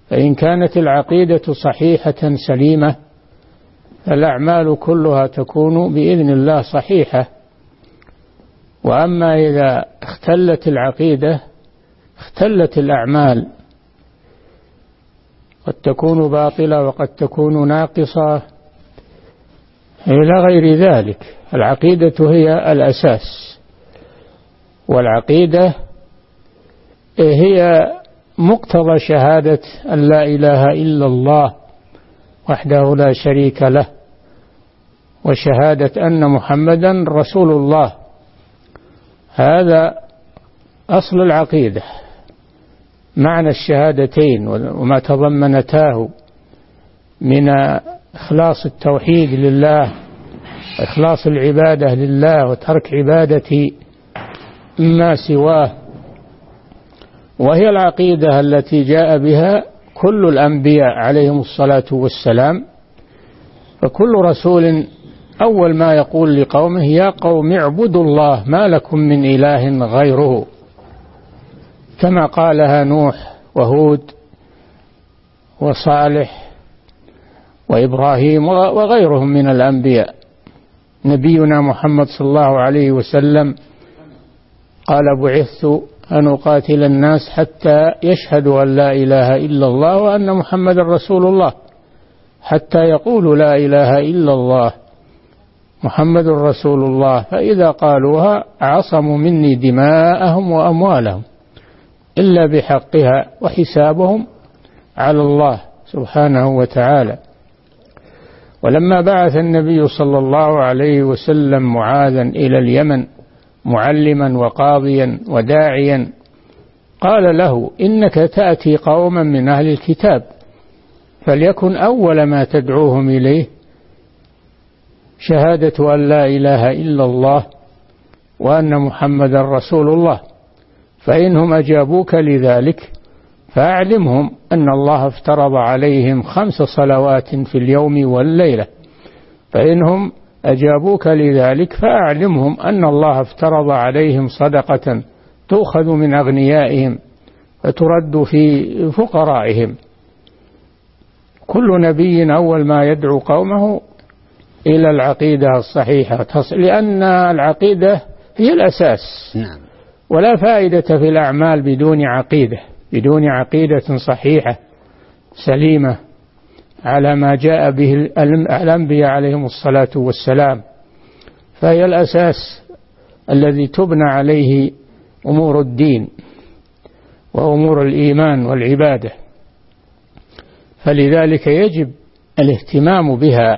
فإن كانت العقيدة صحيحة سليمة فالأعمال كلها تكون بإذن الله صحيحة. وأما إذا اختلت العقيدة اختلت الأعمال، قد تكون باطلة وقد تكون ناقصة إلى غير ذلك. العقيدة هي الأساس، والعقيدة هي مقتضى شهادة أن لا إله إلا الله وحده لا شريك له، وشهادة أن محمدا رسول الله. هذا أصل العقيدة، معنى الشهادتين وما تضمنتاه من إخلاص التوحيد لله، إخلاص العبادة لله، وترك عبادة ما سواه. وهي العقيدة التي جاء بها كل الأنبياء عليهم الصلاة والسلام. فكل رسول أول ما يقول لقومه يا قوم اعبدوا الله ما لكم من إله غيره، كما قالها نوح وهود وصالح وإبراهيم وغيرهم من الأنبياء. نبينا محمد صلى الله عليه وسلم قال بعثت أن أقاتل الناس حتى يشهدوا أن لا إله إلا الله وأن محمد رسول الله، حتى يقولوا لا إله إلا الله محمد رسول الله، فإذا قالوها عصموا مني دماءهم وأموالهم إلا بحقها وحسابهم على الله سبحانه وتعالى. ولما بعث النبي صلى الله عليه وسلم معاذا إلى اليمن معلما وقاضيا وداعيا قال له إنك تأتي قوما من أهل الكتاب، فليكن أول ما تدعوهم إليه شهادة أن لا إله إلا الله وأن محمد رسول الله، فإنهم أجابوك لذلك فأعلمهم أن الله افترض عليهم 5 صلوات في اليوم والليلة، فإنهم أجابوك لذلك فأعلمهم أن الله افترض عليهم صدقة تؤخذ من أغنيائهم فترد في فقرائهم. كل نبي أول ما يدعو قومه إلى العقيدة الصحيحة، لأن العقيدة هي الأساس. ولا فائدة في الأعمال بدون عقيدة صحيحة سليمة على ما جاء به الأنبياء عليهم الصلاة والسلام، فهي الأساس الذي تبنى عليه أمور الدين وأمور الإيمان والعبادة. فلذلك يجب الاهتمام بها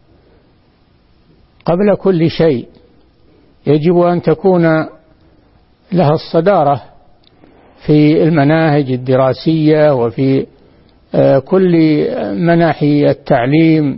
قبل كل شيء. يجب أن تكون لها الصدارة في المناهج الدراسية وفي كل مناحي التعليم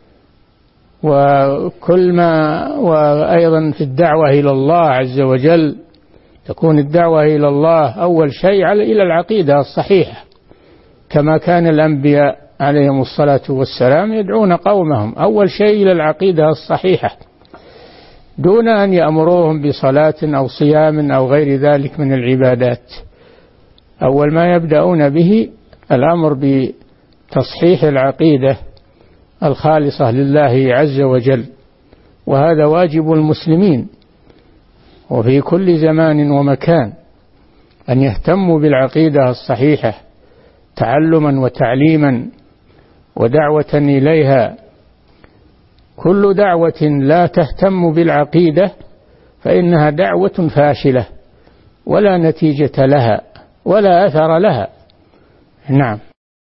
وأيضا في الدعوة إلى الله عز وجل. تكون الدعوة إلى الله أول شيء إلى العقيدة الصحيحة، كما كان الأنبياء عليهم الصلاة والسلام يدعون قومهم أول شيء إلى العقيدة الصحيحة، دون أن يأمروهم بصلاة أو صيام أو غير ذلك من العبادات. أول ما يبدأون به الأمر بتصحيح العقيدة الخالصة لله عز وجل، وهذا واجب المسلمين وفي كل زمان ومكان أن يهتموا بالعقيدة الصحيحة تعلما وتعليما ودعوة إليها. كل دعوة لا تهتم بالعقيدة فإنها دعوة فاشلة ولا نتيجة لها ولا أثر لها. نعم.